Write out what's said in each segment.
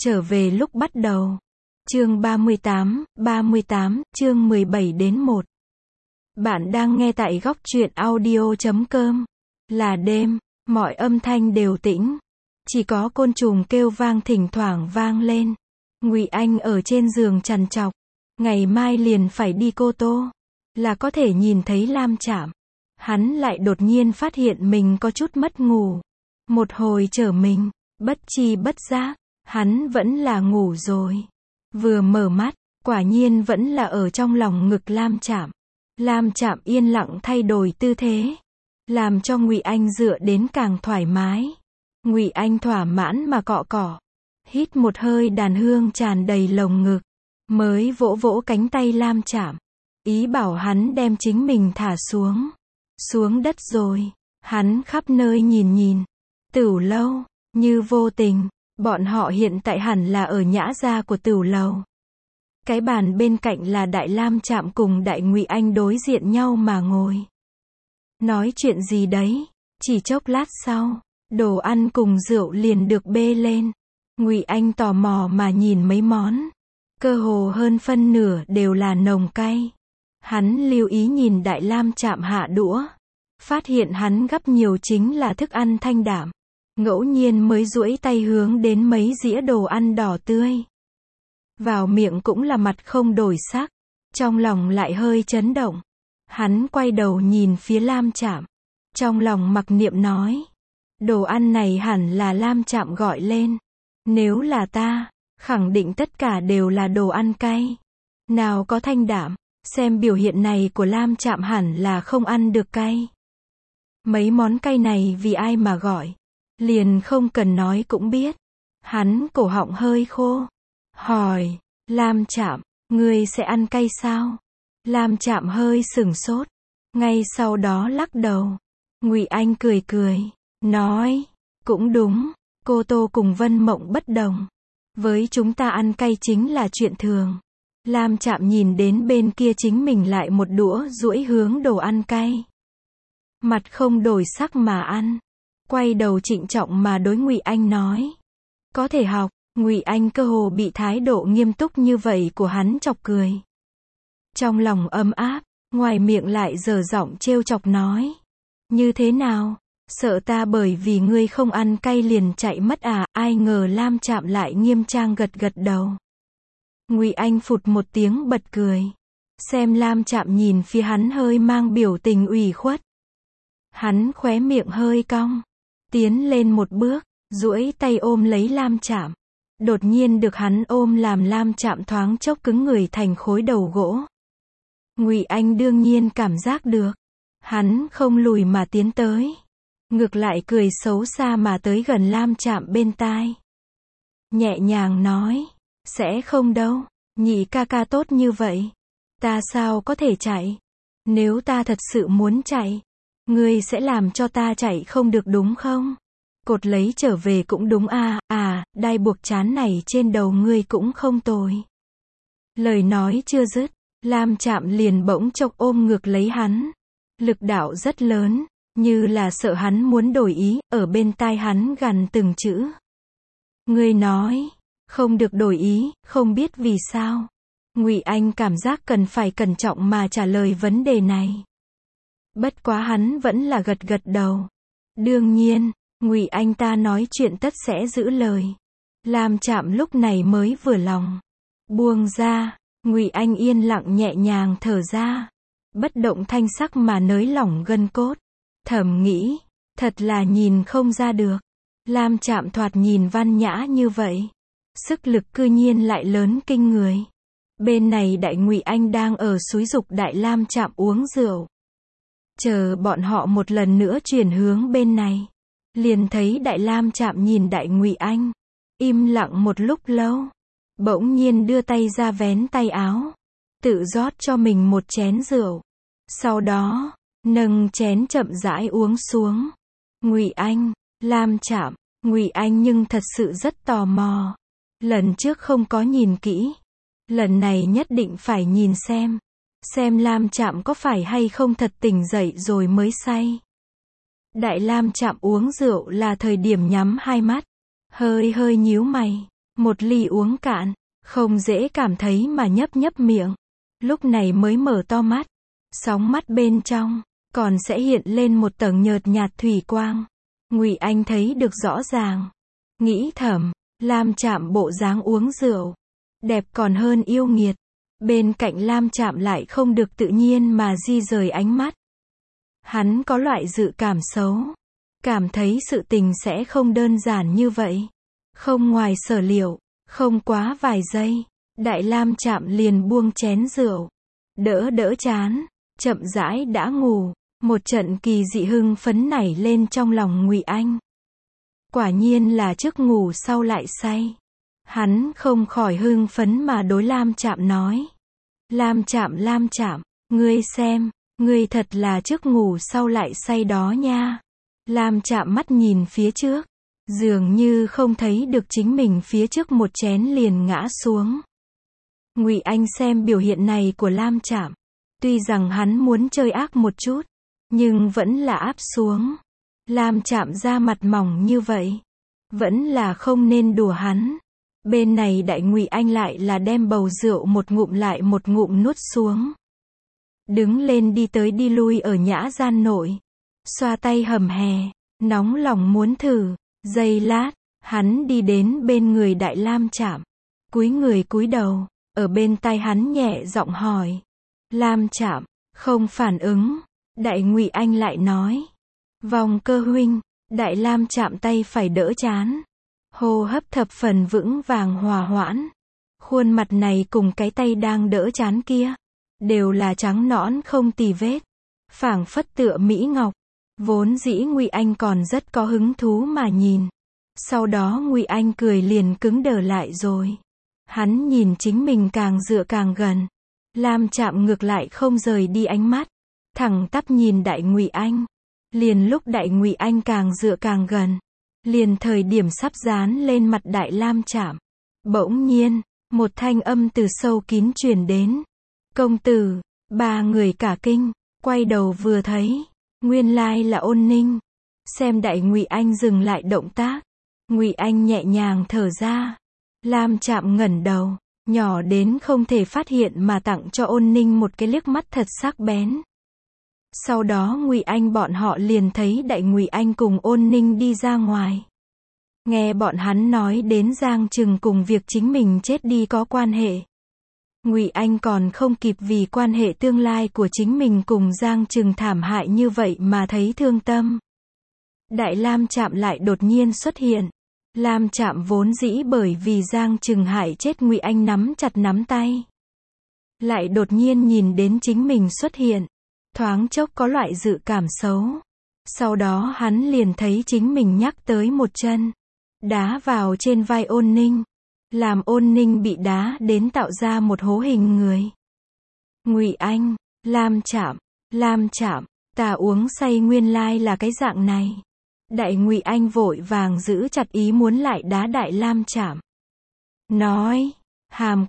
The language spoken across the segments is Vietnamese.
Trở về lúc bắt đầu. Chương 38, chương 17 đến 1. Bạn đang nghe tại góc truyện audio.com. Là đêm, mọi âm thanh đều tĩnh. Chỉ có côn trùng kêu vang thỉnh thoảng vang lên. Ngụy Anh ở trên giường trằn trọc. Ngày mai liền phải đi Cô Tô. Là có thể nhìn thấy Lam Trạm. Hắn lại đột nhiên phát hiện mình có chút mất ngủ. Một hồi trở mình, bất tri bất giác, hắn vẫn là ngủ rồi. Vừa mở mắt, quả nhiên vẫn là ở trong lòng ngực Lam Trạm. Lam Trạm yên lặng thay đổi tư thế, làm cho Ngụy Anh dựa đến càng thoải mái. Ngụy Anh thỏa mãn mà cọ cọ, hít một hơi đàn hương tràn đầy lồng ngực, mới vỗ vỗ cánh tay Lam Trạm, ý bảo hắn đem chính mình thả xuống đất rồi. Hắn khắp nơi nhìn nhìn, Tửu lâu, như vô tình, bọn họ hiện tại hẳn là ở nhã gia của Tửu lầu. Cái bàn bên cạnh là Đại Lam Trạm cùng Đại Ngụy Anh đối diện nhau mà ngồi. Nói chuyện gì đấy? Chỉ chốc lát sau, đồ ăn cùng rượu liền được bê lên. Ngụy Anh tò mò mà nhìn mấy món, cơ hồ hơn phân nửa đều là nồng cay. Hắn lưu ý nhìn Đại Lam Trạm hạ đũa, phát hiện hắn gắp nhiều chính là thức ăn thanh đạm. Ngẫu nhiên mới duỗi tay hướng đến mấy dĩa đồ ăn đỏ tươi. Vào miệng cũng là mặt không đổi sắc, trong lòng lại hơi chấn động. Hắn quay đầu nhìn phía Lam Trạm, trong lòng mặc niệm nói, đồ ăn này hẳn là Lam Trạm gọi lên. Nếu là ta, khẳng định tất cả đều là đồ ăn cay. Nào có thanh đạm, xem biểu hiện này của Lam Trạm hẳn là không ăn được cay. Mấy món cay này vì ai mà gọi, liền không cần nói cũng biết. Hắn cổ họng hơi khô, hỏi, Lam Trạm, ngươi sẽ ăn cay sao? Lam Trạm hơi sửng sốt, ngay sau đó lắc đầu. Ngụy Anh cười cười, nói, cũng đúng, Cô Tô cùng Vân Mộng bất đồng. Với chúng ta ăn cay chính là chuyện thường. Lam Trạm nhìn đến bên kia chính mình lại một đũa duỗi hướng đồ ăn cay. Mặt không đổi sắc mà ăn. Quay đầu trịnh trọng mà đối Ngụy Anh nói, có thể học. Ngụy Anh cơ hồ bị thái độ nghiêm túc như vậy của hắn chọc cười. Trong lòng ấm áp, ngoài miệng lại dở giọng trêu chọc nói, như thế nào, sợ ta bởi vì ngươi không ăn cay liền chạy mất à? Ai ngờ Lam Trạm lại nghiêm trang gật gật đầu. Ngụy Anh phụt một tiếng bật cười, xem Lam Trạm nhìn phía hắn hơi mang biểu tình ủy khuất. Hắn khóe miệng hơi cong, tiến lên một bước, duỗi tay ôm lấy Lam Trạm. Đột nhiên được hắn ôm làm Lam Trạm thoáng chốc cứng người thành khối đầu gỗ. Ngụy Anh đương nhiên cảm giác được. Hắn không lùi mà tiến tới, ngược lại cười xấu xa mà tới gần Lam Trạm bên tai. Nhẹ nhàng nói, sẽ không đâu, Nhị ca ca tốt như vậy, ta sao có thể chạy? Nếu ta thật sự muốn chạy, ngươi sẽ làm cho ta chạy không được đúng không? Cột lấy trở về cũng đúng đai buộc chán này trên đầu ngươi cũng không tồi. Lời nói chưa dứt, Lam Trạm liền bỗng chốc ôm ngược lấy hắn. Lực đạo rất lớn, như là sợ hắn muốn đổi ý, ở bên tai hắn gằn từng chữ. Ngươi nói, không được đổi ý, không biết vì sao. Ngụy Anh cảm giác cần phải cẩn trọng mà trả lời vấn đề này. Bất quá hắn vẫn là gật gật đầu. Đương nhiên, Ngụy Anh ta nói chuyện tất sẽ giữ lời. Lam Trạm lúc này mới vừa lòng. Buông ra, Ngụy Anh yên lặng nhẹ nhàng thở ra. Bất động thanh sắc mà nới lỏng gân cốt. Thầm nghĩ, thật là nhìn không ra được. Lam Trạm thoạt nhìn văn nhã như vậy. Sức lực cư nhiên lại lớn kinh người. Bên này Đại Ngụy Anh đang ở xúi giục Đại Lam Trạm uống rượu. Chờ bọn họ một lần nữa chuyển hướng bên này. Liền thấy Đại Lam Trạm nhìn Đại Ngụy Anh, im lặng một lúc lâu, bỗng nhiên đưa tay ra vén tay áo, tự rót cho mình một chén rượu. Sau đó, nâng chén chậm rãi uống xuống. Ngụy Anh, Lam Trạm, Ngụy Anh nhưng thật sự rất tò mò. Lần trước không có nhìn kỹ, lần này nhất định phải nhìn xem Lam Trạm có phải hay không thật tỉnh dậy rồi mới say. Đại Lam Trạm uống rượu là thời điểm nhắm hai mắt, hơi nhíu mày, một ly uống cạn, không dễ cảm thấy mà nhấp nhấp miệng. Lúc này mới mở to mắt, sóng mắt bên trong còn sẽ hiện lên một tầng nhợt nhạt thủy quang. Ngụy Anh thấy được rõ ràng, nghĩ thầm, Lam Trạm bộ dáng uống rượu, đẹp còn hơn yêu nghiệt. Bên cạnh Lam Trạm lại không được tự nhiên mà di rời ánh mắt. Hắn có loại dự cảm xấu, cảm thấy sự tình sẽ không đơn giản như vậy. Không ngoài sở liệu, không quá vài giây, Đại Lam Trạm liền buông chén rượu, đỡ đỡ chán, chậm rãi đã ngủ. Một trận kỳ dị hưng phấn nảy lên trong lòng Ngụy Anh. Quả nhiên là trước ngủ sau lại say. Hắn không khỏi hưng phấn mà đối Lam Trạm nói. Lam Trạm, ngươi xem, ngươi thật là trước ngủ sau lại say đó nha. Lam Trạm mắt nhìn phía trước, dường như không thấy được chính mình phía trước một chén liền ngã xuống. Ngụy Anh xem biểu hiện này của Lam Trạm, tuy rằng hắn muốn chơi ác một chút, nhưng vẫn là áp xuống. Lam Trạm ra mặt mỏng như vậy, vẫn là không nên đùa hắn. Bên này Đại Ngụy Anh lại là đem bầu rượu một ngụm lại một ngụm nuốt xuống. Đứng lên đi tới đi lui ở nhã gian nội, xoa tay hầm hè, nóng lòng muốn thử. Giây lát, hắn đi đến bên người Đại Lam Trạm, cúi người cúi đầu, ở bên tai hắn nhẹ giọng hỏi. Lam Trạm không phản ứng. Đại Ngụy Anh lại nói. Vòng Cơ huynh. Đại Lam Trạm tay phải đỡ chán, hô hấp thập phần vững vàng hòa hoãn. Khuôn mặt này cùng cái tay đang đỡ chán kia, đều là trắng nõn không tì vết, phảng phất tựa mỹ ngọc. Vốn dĩ Ngụy Anh còn rất có hứng thú mà nhìn. Sau đó Ngụy Anh cười liền cứng đờ lại rồi. Hắn nhìn chính mình càng dựa càng gần. Lam Trạm ngược lại không rời đi ánh mắt, thẳng tắp nhìn Đại Ngụy Anh. Liền lúc Đại Ngụy Anh càng dựa càng gần, liền thời điểm sắp dán lên mặt Đại Lam Trạm, bỗng nhiên, một thanh âm từ sâu kín truyền đến. Công tử. Ba người cả kinh, quay đầu vừa thấy, nguyên lai là Ôn Ninh. Xem Đại Ngụy Anh dừng lại động tác, Ngụy Anh nhẹ nhàng thở ra. Lam Trạm ngẩng đầu, nhỏ đến không thể phát hiện mà tặng cho Ôn Ninh một cái liếc mắt thật sắc bén. Sau đó Ngụy Anh bọn họ liền thấy Đại Ngụy Anh cùng Ôn Ninh đi ra ngoài. Nghe bọn hắn nói đến Giang Trừng cùng việc chính mình chết đi có quan hệ. Ngụy Anh còn không kịp vì quan hệ tương lai của chính mình cùng Giang Trừng thảm hại như vậy mà thấy thương tâm. Đại Lam Trạm lại đột nhiên xuất hiện. Lam Trạm vốn dĩ bởi vì Giang Trừng hại chết Ngụy Anh nắm chặt nắm tay. Lại đột nhiên nhìn đến chính mình xuất hiện, thoáng chốc có loại dự cảm xấu. Sau đó hắn liền thấy chính mình nhắc tới một chân, đá vào trên vai Ôn Ninh, làm Ôn Ninh bị đá đến tạo ra một hố hình người. Ngụy Anh, Lam Trạm, ta uống say nguyên lai là cái dạng này. Đại Ngụy Anh vội vàng giữ chặt ý muốn lại đá Đại Lam Trạm. Nói, Hàm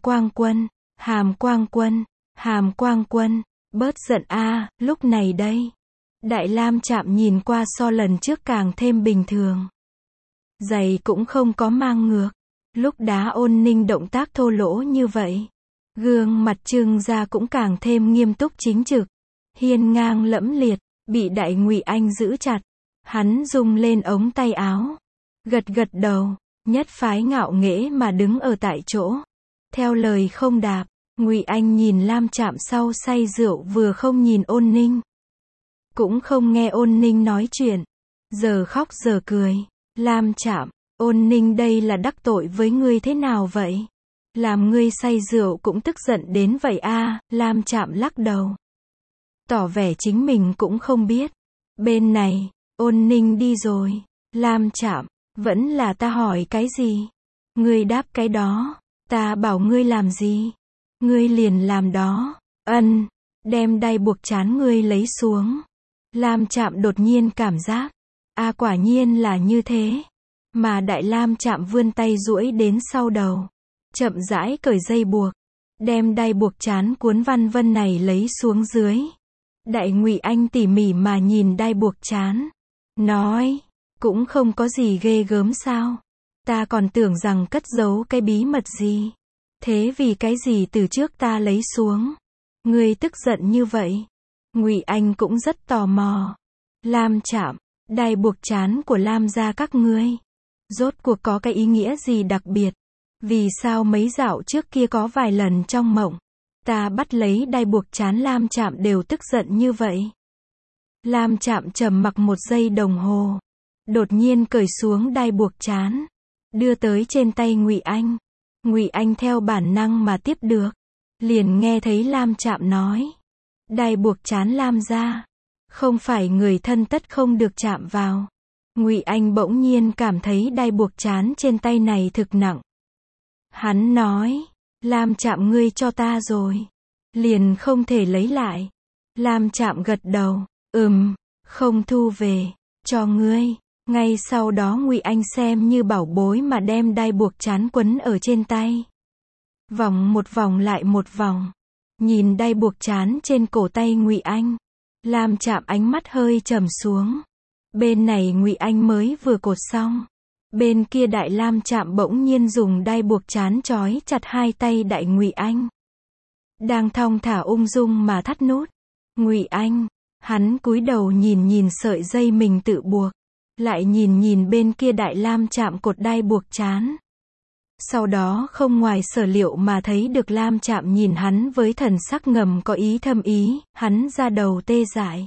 Quang Quân, bớt giận a, lúc này đây. Đại Lam Trạm nhìn qua so lần trước càng thêm bình thường. Giày cũng không có mang ngược. Lúc đá Ôn Ninh động tác thô lỗ như vậy, gương mặt trưng ra cũng càng thêm nghiêm túc chính trực, hiên ngang lẫm liệt. Bị Đại Ngụy Anh giữ chặt, hắn rung lên ống tay áo, gật gật đầu, nhất phái ngạo nghễ mà đứng ở tại chỗ. Theo lời không đáp, Ngụy Anh nhìn Lam Trạm sau say rượu vừa không nhìn Ôn Ninh, cũng không nghe Ôn Ninh nói chuyện, giờ khóc giờ cười. Lam Trạm, Ôn Ninh đây là đắc tội với ngươi thế nào vậy? Làm ngươi say rượu cũng tức giận đến vậy a? Lam Trạm lắc đầu, tỏ vẻ chính mình cũng không biết. Bên này, Ôn Ninh đi rồi. Lam Trạm, vẫn là ta hỏi cái gì? Ngươi đáp cái đó. Ta bảo ngươi làm gì? Ngươi liền làm đó. Đem đai buộc trán ngươi lấy xuống. Lam Trạm đột nhiên cảm giác, quả nhiên là như thế. Mà Đại Lam Trạm vươn tay duỗi đến sau đầu, chậm rãi cởi dây buộc, đem đai buộc trán cuốn văn vân này lấy xuống dưới. Đại Ngụy Anh tỉ mỉ mà nhìn đai buộc trán, nói, cũng không có gì ghê gớm sao? Ta còn tưởng rằng cất giấu cái bí mật gì. Thế vì cái gì từ trước ta lấy xuống? Ngươi tức giận như vậy? Ngụy Anh cũng rất tò mò. Lam Trạm, đai buộc trán của Lam gia các ngươi, rốt cuộc có cái ý nghĩa gì đặc biệt? Vì sao mấy dạo trước kia có vài lần trong mộng, ta bắt lấy đai buộc trán Lam Trạm đều tức giận như vậy? Lam Trạm trầm mặc một giây đồng hồ, đột nhiên cởi xuống đai buộc trán, đưa tới trên tay Ngụy Anh. Ngụy Anh theo bản năng mà tiếp được, liền nghe thấy Lam Trạm nói, đai buộc trán Lam gia, không phải người thân tất không được chạm vào. Ngụy Anh bỗng nhiên cảm thấy đai buộc trán trên tay này thực nặng. Hắn nói, Lam Trạm ngươi cho ta rồi, liền không thể lấy lại. Lam Trạm gật đầu, không thu về, cho ngươi. Ngay sau đó Ngụy Anh xem như bảo bối mà đem đai buộc trán quấn ở trên tay. Vòng một vòng lại một vòng. Nhìn đai buộc trán trên cổ tay Ngụy Anh, Lam Trạm ánh mắt hơi trầm xuống. Bên này Ngụy Anh mới vừa cột xong, bên kia Đại Lam Trạm bỗng nhiên dùng đai buộc trán trói chặt hai tay Đại Ngụy Anh. Đang thong thả ung dung mà thắt nút. Ngụy Anh, hắn cúi đầu nhìn nhìn sợi dây mình tự buộc, lại nhìn nhìn bên kia Đại Lam Trạm cột đai buộc trán. Sau đó không ngoài sở liệu mà thấy được Lam Trạm nhìn hắn với thần sắc ngầm có ý thâm ý, hắn ra đầu tê dại.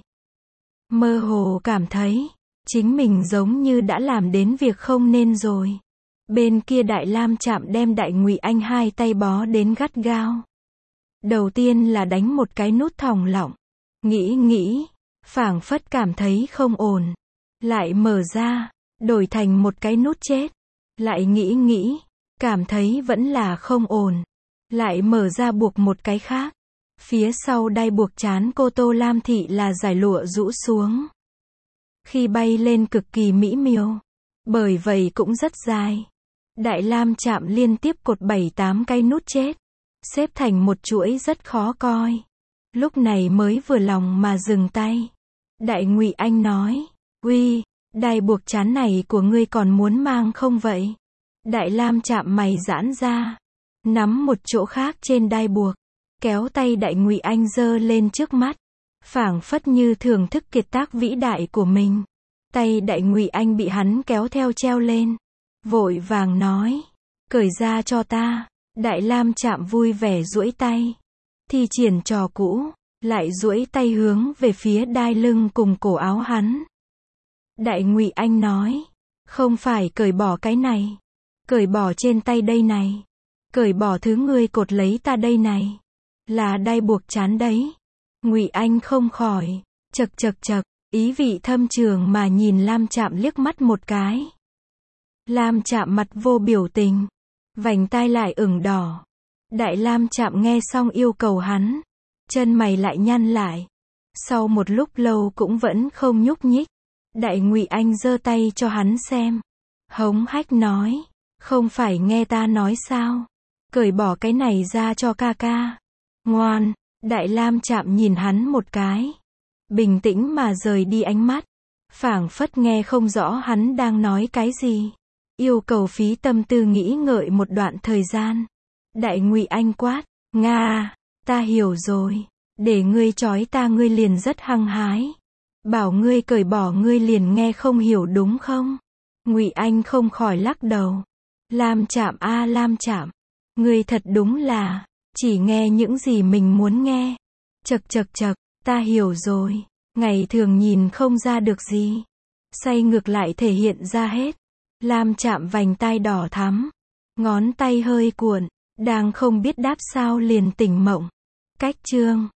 Mơ hồ cảm thấy, chính mình giống như đã làm đến việc không nên rồi. Bên kia Đại Lam Trạm đem Đại Ngụy Anh hai tay bó đến gắt gao. Đầu tiên là đánh một cái nút thòng lọng, nghĩ, phảng phất cảm thấy không ổn. Lại mở ra, đổi thành một cái nút chết. Lại nghĩ, cảm thấy vẫn là không ổn. Lại mở ra buộc một cái khác. Phía sau đai buộc trán cô Tô Lam Thị là giải lụa rũ xuống. Khi bay lên cực kỳ mỹ miều. Bởi vậy cũng rất dài. Đại Lam Trạm liên tiếp cột 7-8 cái nút chết, xếp thành một chuỗi rất khó coi. Lúc này mới vừa lòng mà dừng tay. Đại Ngụy Anh nói, uy, đai buộc trán này của ngươi còn muốn mang không vậy? Đại Lam Trạm mày giãn ra, nắm một chỗ khác trên đai buộc, kéo tay Đại Ngụy Anh giơ lên trước mắt, phảng phất như thưởng thức kiệt tác vĩ đại của mình. Tay Đại Ngụy Anh bị hắn kéo theo treo lên, vội vàng nói, cởi ra cho ta. Đại Lam Trạm vui vẻ duỗi tay, thi triển trò cũ, lại duỗi tay hướng về phía đai lưng cùng cổ áo hắn. Đại Ngụy Anh nói, không phải cởi bỏ cái này, cởi bỏ trên tay đây này, cởi bỏ thứ ngươi cột lấy ta đây này, là đai buộc trán đấy. Ngụy Anh không khỏi chậc, ý vị thâm trường mà nhìn Lam Trạm liếc mắt một cái. Lam Trạm mặt vô biểu tình, vành tai lại ửng đỏ. Đại Lam Trạm nghe xong yêu cầu hắn, chân mày lại nhăn lại. Sau một lúc lâu cũng vẫn không nhúc nhích. Đại Ngụy Anh giơ tay cho hắn xem, hống hách nói, không phải nghe ta nói sao, cởi bỏ cái này ra cho ca ca. Ngoan. Đại Lam Trạm nhìn hắn một cái, bình tĩnh mà rời đi ánh mắt, phảng phất nghe không rõ hắn đang nói cái gì. Yêu cầu phí tâm tư nghĩ ngợi một đoạn thời gian. Đại Ngụy Anh quát, Nga, ta hiểu rồi, để ngươi trói ta ngươi liền rất hăng hái. Bảo ngươi cởi bỏ ngươi liền nghe không hiểu đúng không? Ngụy Anh không khỏi lắc đầu. Lam Trạm a Lam Trạm, ngươi thật đúng là chỉ nghe những gì mình muốn nghe. Chậc, ta hiểu rồi, ngày thường nhìn không ra được gì, say ngược lại thể hiện ra hết. Lam Trạm vành tai đỏ thắm, ngón tay hơi cuộn, đang không biết đáp sao liền tỉnh mộng. Cách chương